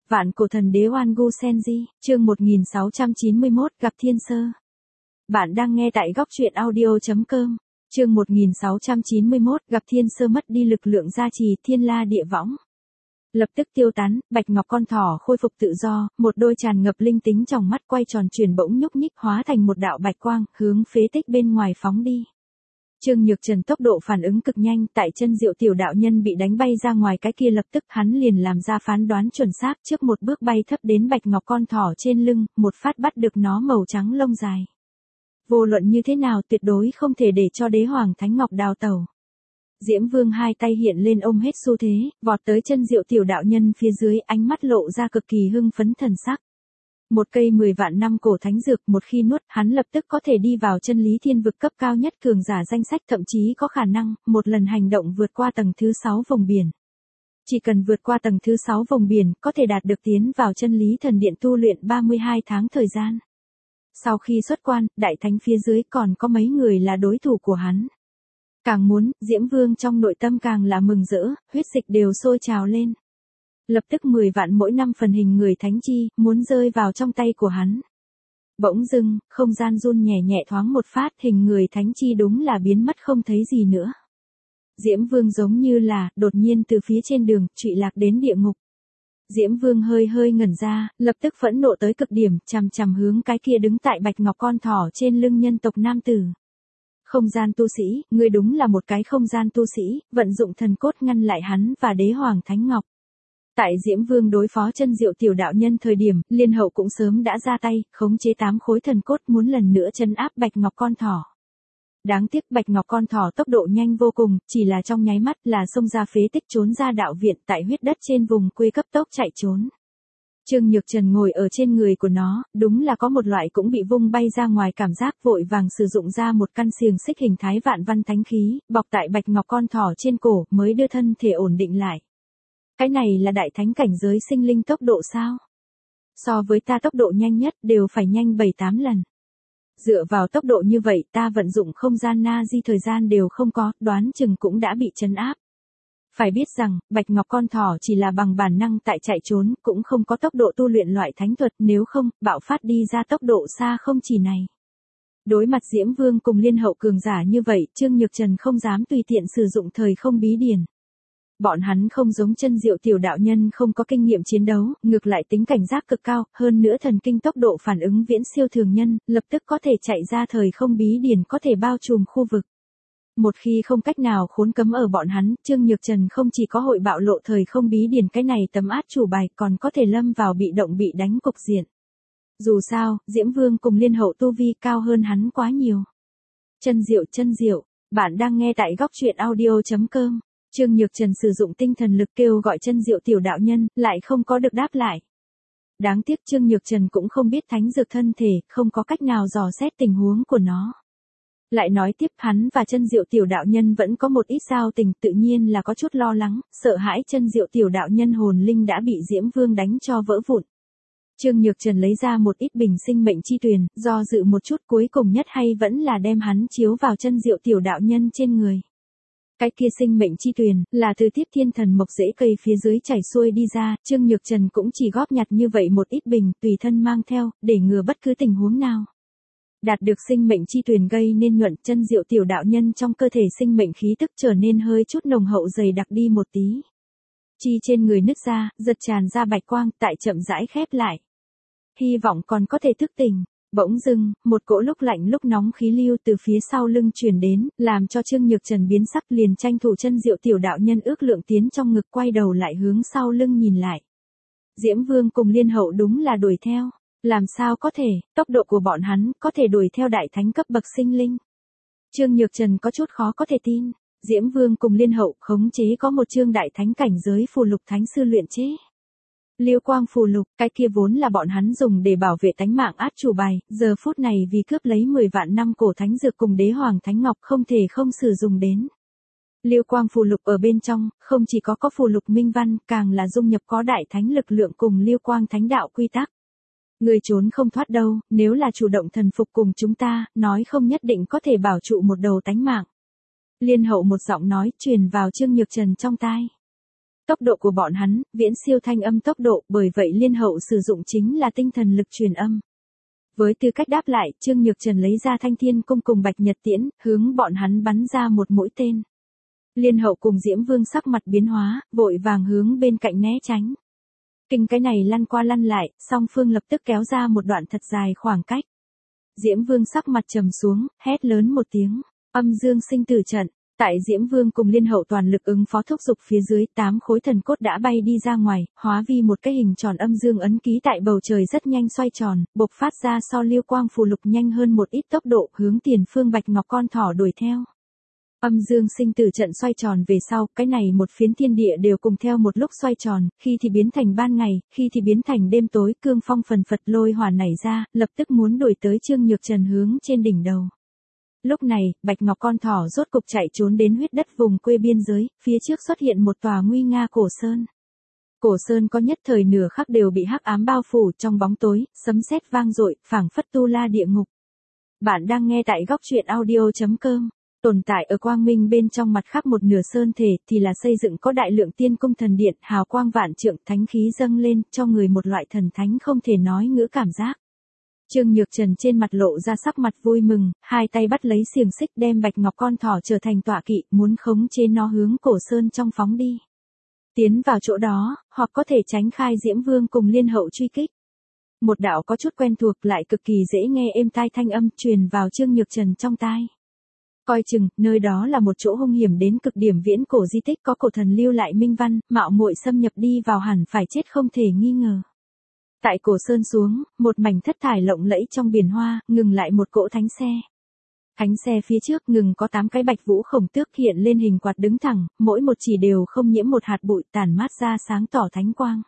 Vạn cổ thần đế Oan Gu Senji, chương 1691, gặp Thiên Sơ. Bạn đang nghe tại góc truyện audio.com. Chương 1691, gặp Thiên Sơ mất đi lực lượng gia trì thiên la địa võng. Lập tức tiêu tán, bạch ngọc con thỏ khôi phục tự do, một đôi tràn ngập linh tính trong mắt quay tròn chuyển bỗng nhúc nhích hóa thành một đạo bạch quang, hướng phế tích bên ngoài phóng đi. Trương Nhược Trần tốc độ phản ứng cực nhanh, tại chân Diệu tiểu đạo nhân bị đánh bay ra ngoài cái kia lập tức hắn liền làm ra phán đoán chuẩn xác, trước một bước bay thấp đến bạch ngọc con thỏ trên lưng, một phát bắt được nó màu trắng lông dài. Vô luận như thế nào tuyệt đối không thể để cho đế hoàng thánh ngọc đào tẩu. Diễm Vương hai tay hiện lên ôm hết xu thế, vọt tới chân Diệu tiểu đạo nhân phía dưới, ánh mắt lộ ra cực kỳ hưng phấn thần sắc. Một cây 10 vạn năm cổ thánh dược, một khi nuốt, hắn lập tức có thể đi vào chân lý thiên vực cấp cao nhất cường giả danh sách, thậm chí có khả năng, một lần hành động vượt qua tầng thứ 6 vùng biển. Chỉ cần vượt qua tầng thứ 6 vùng biển, có thể đạt được tiến vào chân lý thần điện tu luyện 32 tháng thời gian. Sau khi xuất quan, đại thánh phía dưới còn có mấy người là đối thủ của hắn. Càng muốn, Diễm Vương trong nội tâm càng là mừng rỡ, huyết dịch đều sôi trào lên. Lập tức 10 vạn mỗi năm phần hình người thánh chi, muốn rơi vào trong tay của hắn. Bỗng dưng, không gian run nhẹ nhẹ thoáng một phát, hình người thánh chi đúng là biến mất không thấy gì nữa. Diễm Vương giống như là, đột nhiên từ phía trên đường, trụy lạc đến địa ngục. Diễm Vương hơi hơi ngẩn ra, lập tức phẫn nộ tới cực điểm, chằm chằm hướng cái kia đứng tại bạch ngọc con thỏ trên lưng nhân tộc nam tử. Không gian tu sĩ, ngươi đúng là một cái không gian tu sĩ, vận dụng thần cốt ngăn lại hắn và đế hoàng thánh ngọc. Tại Diễm Vương đối phó chân Diệu tiểu đạo nhân thời điểm, Liên Hậu cũng sớm đã ra tay, khống chế 8 khối thần cốt muốn lần nữa trấn áp bạch ngọc con thỏ. Đáng tiếc bạch ngọc con thỏ tốc độ nhanh vô cùng, chỉ là trong nháy mắt là xông ra phế tích trốn ra đạo viện tại huyết đất trên vùng quê cấp tốc chạy trốn. Trương Nhược Trần ngồi ở trên người của nó, đúng là có một loại cũng bị vung bay ra ngoài cảm giác, vội vàng sử dụng ra một căn xiềng xích hình thái vạn văn thánh khí, bọc tại bạch ngọc con thỏ trên cổ, mới đưa thân thể ổn định lại. Cái này là đại thánh cảnh giới sinh linh tốc độ sao? So với ta tốc độ nhanh nhất đều phải nhanh 7-8 lần. Dựa vào tốc độ như vậy ta vận dụng không gian na di thời gian đều không có, đoán chừng cũng đã bị trấn áp. Phải biết rằng, bạch ngọc con thỏ chỉ là bằng bản năng tại chạy trốn, cũng không có tốc độ tu luyện loại thánh thuật, nếu không, bạo phát đi ra tốc độ xa không chỉ này. Đối mặt Diễm Vương cùng Liên Hậu cường giả như vậy, Trương Nhược Trần không dám tùy tiện sử dụng thời không bí điển. Bọn hắn không giống chân Diệu tiểu đạo nhân không có kinh nghiệm chiến đấu, ngược lại tính cảnh giác cực cao, hơn nữa thần kinh tốc độ phản ứng viễn siêu thường nhân, lập tức có thể chạy ra thời không bí điển có thể bao trùm khu vực. Một khi không cách nào khốn cấm ở bọn hắn, Trương Nhược Trần không chỉ có hội bạo lộ thời không bí điển cái này tấm át chủ bài, còn có thể lâm vào bị động bị đánh cục diện. Dù sao, Diễm Vương cùng Liên Hậu tu vi cao hơn hắn quá nhiều. Chân Diệu, bạn đang nghe tại góc truyện audio.com. Trương Nhược Trần sử dụng tinh thần lực kêu gọi chân Diệu tiểu đạo nhân, lại không có được đáp lại. Đáng tiếc Trương Nhược Trần cũng không biết thánh dược thân thể, không có cách nào dò xét tình huống của nó. Lại nói tiếp, hắn và chân Diệu tiểu đạo nhân vẫn có một ít giao tình, tự nhiên là có chút lo lắng, sợ hãi chân Diệu tiểu đạo nhân hồn linh đã bị Diễm Vương đánh cho vỡ vụn. Trương Nhược Trần lấy ra một ít bình sinh mệnh chi tuyền, do dự một chút cuối cùng nhất hay vẫn là đem hắn chiếu vào chân Diệu tiểu đạo nhân trên người. Cái kia sinh mệnh chi tuyền, là từ tiếp thiên thần mộc rễ cây phía dưới chảy xuôi đi ra, Trương Nhược Trần cũng chỉ góp nhặt như vậy một ít bình, tùy thân mang theo, để ngừa bất cứ tình huống nào. Đạt được sinh mệnh chi tuyền gây nên nhuận, chân Diệu tiểu đạo nhân trong cơ thể sinh mệnh khí tức trở nên hơi chút nồng hậu dày đặc đi một tí. Chi trên người nứt ra, giật tràn ra bạch quang, tại chậm rãi khép lại. Hy vọng còn có thể thức tỉnh. Bỗng dưng, một cỗ lúc lạnh lúc nóng khí lưu từ phía sau lưng truyền đến, làm cho Trương Nhược Trần biến sắc, liền tranh thủ chân Diệu tiểu đạo nhân ước lượng tiến trong ngực, quay đầu lại hướng sau lưng nhìn lại. Diễm Vương cùng Liên Hậu đúng là đuổi theo. Làm sao có thể, tốc độ của bọn hắn có thể đuổi theo đại thánh cấp bậc sinh linh. Trương Nhược Trần có chút khó có thể tin. Diễm Vương cùng Liên Hậu khống chế có một chương đại thánh cảnh giới phù lục thánh sư luyện chế. Liêu quang phù lục, cái kia vốn là bọn hắn dùng để bảo vệ tánh mạng át chủ bài, giờ phút này vì cướp lấy 10 vạn năm cổ thánh dược cùng đế hoàng thánh ngọc không thể không sử dụng đến. Liêu quang phù lục ở bên trong, không chỉ có phù lục minh văn, càng là dung nhập có đại thánh lực lượng cùng liêu quang thánh đạo quy tắc. Người trốn không thoát đâu, nếu là chủ động thần phục cùng chúng ta, nói không nhất định có thể bảo trụ một đầu tánh mạng. Liên Hậu một giọng nói truyền vào Trương Nhược Trần trong tai. Tốc độ của bọn hắn, viễn siêu thanh âm tốc độ, bởi vậy Liên Hậu sử dụng chính là tinh thần lực truyền âm. Với tư cách đáp lại, Trương Nhược Trần lấy ra Thanh Thiên Cung cùng Bạch Nhật Tiễn, hướng bọn hắn bắn ra một mũi tên. Liên Hậu cùng Diễm Vương sắc mặt biến hóa, vội vàng hướng bên cạnh né tránh. Kinh cái này lăn qua lăn lại, song phương lập tức kéo ra một đoạn thật dài khoảng cách. Diễm Vương sắc mặt trầm xuống, hét lớn một tiếng, âm dương sinh tử trận. Tại Diễm Vương cùng Liên Hậu toàn lực ứng phó thúc dục phía dưới, 8 khối thần cốt đã bay đi ra ngoài, hóa vi một cái hình tròn âm dương ấn ký tại bầu trời rất nhanh xoay tròn, bộc phát ra so lưu quang phù lục nhanh hơn một ít tốc độ, hướng tiền phương Bạch Ngọc con thỏ đuổi theo. Âm dương sinh tử trận xoay tròn về sau, cái này một phiến thiên địa đều cùng theo một lúc xoay tròn, khi thì biến thành ban ngày, khi thì biến thành đêm tối, cương phong phần phật lôi hỏa nảy ra, lập tức muốn đuổi tới Trương Nhược Trần hướng trên đỉnh đầu. Lúc này, Bạch Ngọc con thỏ rốt cục chạy trốn đến huyết đất vùng quê biên giới, phía trước xuất hiện một tòa nguy nga cổ sơn. Cổ sơn có nhất thời nửa khắc đều bị hắc ám bao phủ trong bóng tối, sấm sét vang dội, phảng phất tu la địa ngục. Bạn đang nghe tại góc truyện audio.com. Tồn tại ở quang minh bên trong mặt khác một nửa sơn thể thì là xây dựng có đại lượng tiên cung thần điện, hào quang vạn trượng, thánh khí dâng lên, cho người một loại thần thánh không thể nói ngữ cảm giác. Trương Nhược Trần trên mặt lộ ra sắc mặt vui mừng, hai tay bắt lấy xiềng xích đem Bạch Ngọc con thỏ trở thành tọa kỵ, muốn khống chế nó hướng cổ sơn trong phóng đi. Tiến vào chỗ đó, hoặc có thể tránh khai Diễm Vương cùng Liên Hậu truy kích. Một đạo có chút quen thuộc lại cực kỳ dễ nghe êm tai thanh âm truyền vào Trương Nhược Trần trong tai. Coi chừng, nơi đó là một chỗ hung hiểm đến cực điểm viễn cổ di tích có cổ thần lưu lại minh văn, mạo muội xâm nhập đi vào hẳn phải chết không thể nghi ngờ. Tại cổ sơn xuống, một mảnh thất thải lộng lẫy trong biển hoa, ngừng lại một cỗ thánh xe. Thánh xe phía trước ngừng có 8 cái bạch vũ khổng tước hiện lên hình quạt đứng thẳng, mỗi một chỉ đều không nhiễm một hạt bụi, tản mát ra sáng tỏ thánh quang.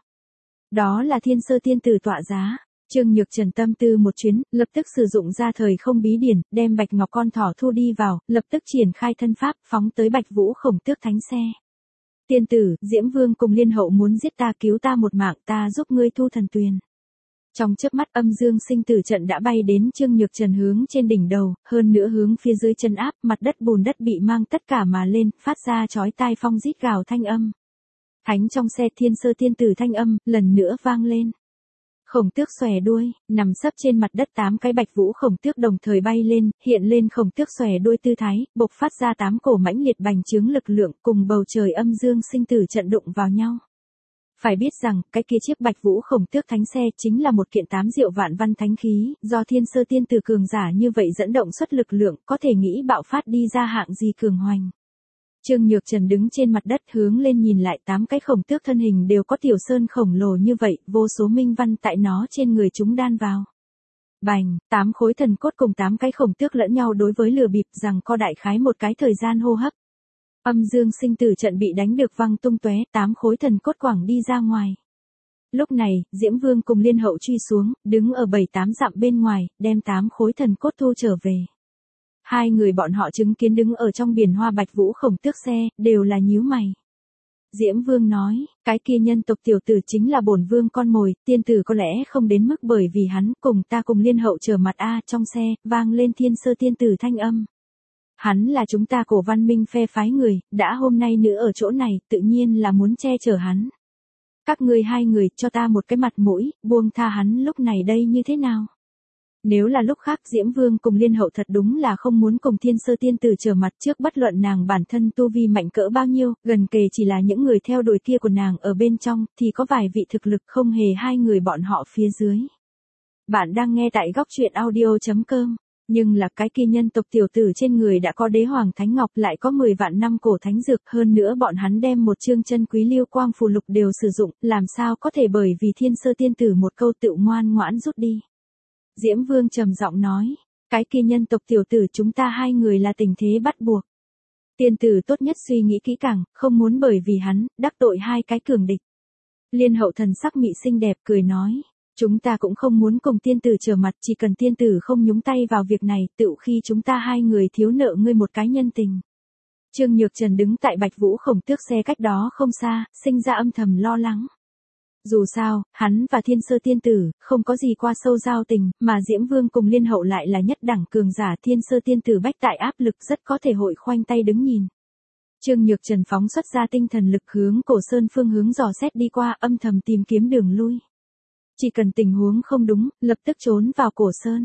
Đó là Thiên Sơ Tiên Tử tọa giá. Trương Nhược Trần tâm tư một chuyến, lập tức sử dụng ra thời không bí điển, đem Bạch Ngọc con thỏ thu đi vào, lập tức triển khai thân pháp, phóng tới Bạch Vũ khổng tước thánh xe. Tiên tử, Diễm Vương cùng Liên Hậu muốn giết ta, cứu ta một mạng, ta giúp ngươi thu thần tuyền. Trong chớp mắt âm dương sinh tử trận đã bay đến Trương Nhược Trần hướng trên đỉnh đầu, hơn nữa hướng phía dưới chân áp, mặt đất bùn đất bị mang tất cả mà lên, phát ra chói tai phong rít gào thanh âm. Thánh trong xe Thiên Sơ Tiên Tử thanh âm, lần nữa vang lên. Khổng tước xòe đuôi, nằm sấp trên mặt đất 8 cái bạch vũ khổng tước đồng thời bay lên, hiện lên khổng tước xòe đuôi tư thái, bộc phát ra 8 cổ mãnh liệt bành trướng lực lượng cùng bầu trời âm dương sinh tử trận đụng vào nhau. Phải biết rằng, cái kia chiếc bạch vũ khổng tước thánh xe chính là một kiện 8 diệu vạn văn thánh khí, do Thiên Sơ Tiên Tử cường giả như vậy dẫn động xuất lực lượng, có thể nghĩ bạo phát đi ra hạng gì cường hoành. Trương Nhược Trần đứng trên mặt đất hướng lên nhìn lại 8 cái khổng tước thân hình đều có tiểu sơn khổng lồ như vậy, vô số minh văn tại nó trên người chúng đan vào. Bành, 8 khối thần cốt cùng 8 cái khổng tước lẫn nhau đối với lừa bịp rằng co đại khái một cái thời gian hô hấp. Âm dương sinh tử trận bị đánh được văng tung tóe, 8 khối thần cốt quẳng đi ra ngoài. Lúc này, Diễm Vương cùng Liên Hậu truy xuống, đứng ở 7-8 dặm bên ngoài, đem 8 khối thần cốt thu trở về. Hai người bọn họ chứng kiến đứng ở trong biển hoa bạch vũ khổng tước xe, đều là nhíu mày. Diễm Vương nói, cái kia nhân tộc tiểu tử chính là bổn vương con mồi, tiên tử có lẽ không đến mức bởi vì hắn, cùng ta cùng Liên Hậu trở mặt trong xe, vang lên Thiên Sơ Tiên Tử thanh âm. Hắn là chúng ta cổ văn minh phe phái người, đã hôm nay nữa ở chỗ này, tự nhiên là muốn che chở hắn. Các ngươi hai người cho ta một cái mặt mũi, buông tha hắn lúc này đây như thế nào? Nếu là lúc khác Diễm Vương cùng Liên Hậu thật đúng là không muốn cùng Thiên Sơ Tiên Tử trở mặt trước bất luận nàng bản thân tu vi mạnh cỡ bao nhiêu, gần kề chỉ là những người theo đuổi kia của nàng ở bên trong, thì có vài vị thực lực không hề hai người bọn họ phía dưới. Bạn đang nghe tại góc truyện audio.com. Nhưng là cái kia nhân tộc tiểu tử trên người đã có đế hoàng thánh ngọc, lại có 10 vạn năm cổ thánh dược, hơn nữa bọn hắn đem một chương chân quý lưu quang phù lục đều sử dụng, làm sao có thể bởi vì Thiên Sơ Tiên Tử một câu tự ngoan ngoãn rút đi. Diễm Vương trầm giọng nói, cái kia nhân tộc tiểu tử chúng ta hai người là tình thế bắt buộc. Tiên tử tốt nhất suy nghĩ kỹ càng, không muốn bởi vì hắn, đắc tội hai cái cường địch. Liên Hậu thần sắc mị xinh đẹp cười nói, chúng ta cũng không muốn cùng tiên tử trở mặt, chỉ cần tiên tử không nhúng tay vào việc này, tựu khi chúng ta hai người thiếu nợ ngươi một cái nhân tình. Trương Nhược Trần đứng tại bạch vũ khổng tước xe cách đó không xa, sinh ra âm thầm lo lắng. Dù sao, hắn và Thiên Sơ Tiên Tử, không có gì qua sâu giao tình, mà Diễm Vương cùng Liên Hậu lại là nhất đẳng cường giả, Thiên Sơ Tiên Tử bách tại áp lực rất có thể hội khoanh tay đứng nhìn. Trương Nhược Trần phóng xuất ra tinh thần lực hướng Cổ Sơn phương hướng dò xét đi qua, âm thầm tìm kiếm đường lui. Chỉ cần tình huống không đúng, lập tức trốn vào Cổ Sơn.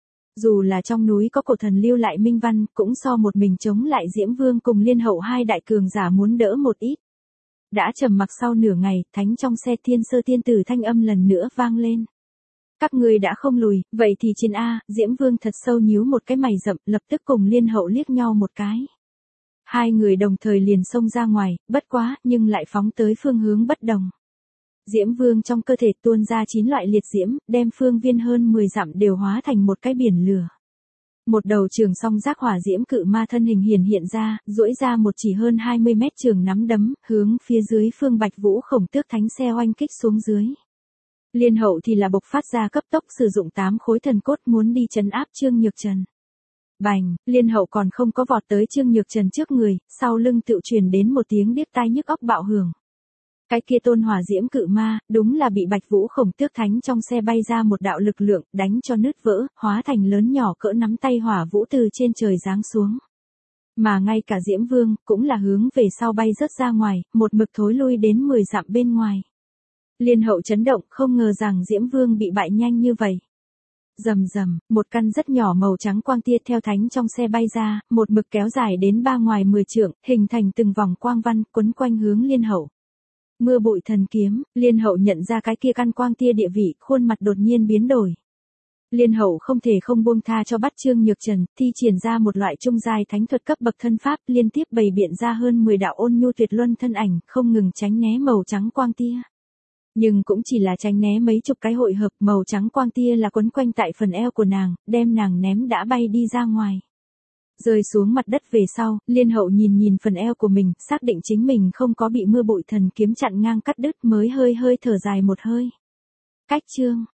Dù là trong núi có cổ thần lưu lại minh văn, cũng so một mình chống lại Diễm Vương cùng Liên Hậu hai đại cường giả muốn đỡ một ít. Đã trầm mặc sau nửa ngày, thánh trong xe Thiên Sơ tiên tử thanh âm lần nữa vang lên. Các ngươi đã không lùi, vậy thì chiến A. Diễm Vương thật sâu nhíu một cái mày rậm, lập tức cùng Liên Hậu liếc nhau một cái. Hai người đồng thời liền xông ra ngoài, bất quá, nhưng lại phóng tới phương hướng bất đồng. Diễm Vương trong cơ thể tuôn ra 9 loại liệt diễm, đem phương viên hơn 10 dặm đều hóa thành một cái biển lửa. Một đầu trường song giác hỏa diễm cự ma thân hình hiện ra, duỗi ra một chỉ hơn 20 mét trường nắm đấm, hướng phía dưới Phương Bạch Vũ Khổng Tước Thánh xe oanh kích xuống dưới. Liên Hậu thì là bộc phát ra cấp tốc sử dụng 8 khối thần cốt muốn đi trấn áp Trương Nhược Trần. Bành, Liên Hậu còn không có vọt tới Trương Nhược Trần trước người, sau lưng tựu truyền đến một tiếng điếc tai nhức óc bạo hưởng. Cái kia tôn hỏa diễm cự ma, đúng là bị Bạch Vũ Khổng Tước Thánh trong xe bay ra một đạo lực lượng, đánh cho nứt vỡ, hóa thành lớn nhỏ cỡ nắm tay hỏa vũ từ trên trời giáng xuống. Mà ngay cả Diễm Vương, cũng là hướng về sau bay rớt ra ngoài, một mực thối lui đến 10 dặm bên ngoài. Liên Hậu chấn động, không ngờ rằng Diễm Vương bị bại nhanh như vậy. Rầm rầm, một căn rất nhỏ màu trắng quang tia theo thánh trong xe bay ra, một mực kéo dài đến ba ngoài 10 trượng, hình thành từng vòng quang văn, quấn quanh hướng Liên Hậu. Mưa bụi thần kiếm, Liên Hậu nhận ra cái kia căn quang tia địa vị, khuôn mặt đột nhiên biến đổi. Liên Hậu không thể không buông tha cho bắt Trương Nhược Trần, thi triển ra một loại trung giai thánh thuật cấp bậc thân pháp, liên tiếp bày biện ra hơn 10 đạo ôn nhu tuyệt luân thân ảnh, không ngừng tránh né màu trắng quang tia. Nhưng cũng chỉ là tránh né mấy chục cái hội hợp, màu trắng quang tia là quấn quanh tại phần eo của nàng, đem nàng ném đã bay đi ra ngoài. Rơi xuống mặt đất về sau, Liên Hậu nhìn phần eo của mình, xác định chính mình không có bị mưa bụi thần kiếm chặn ngang cắt đứt mới hơi thở dài một hơi. Cách chương,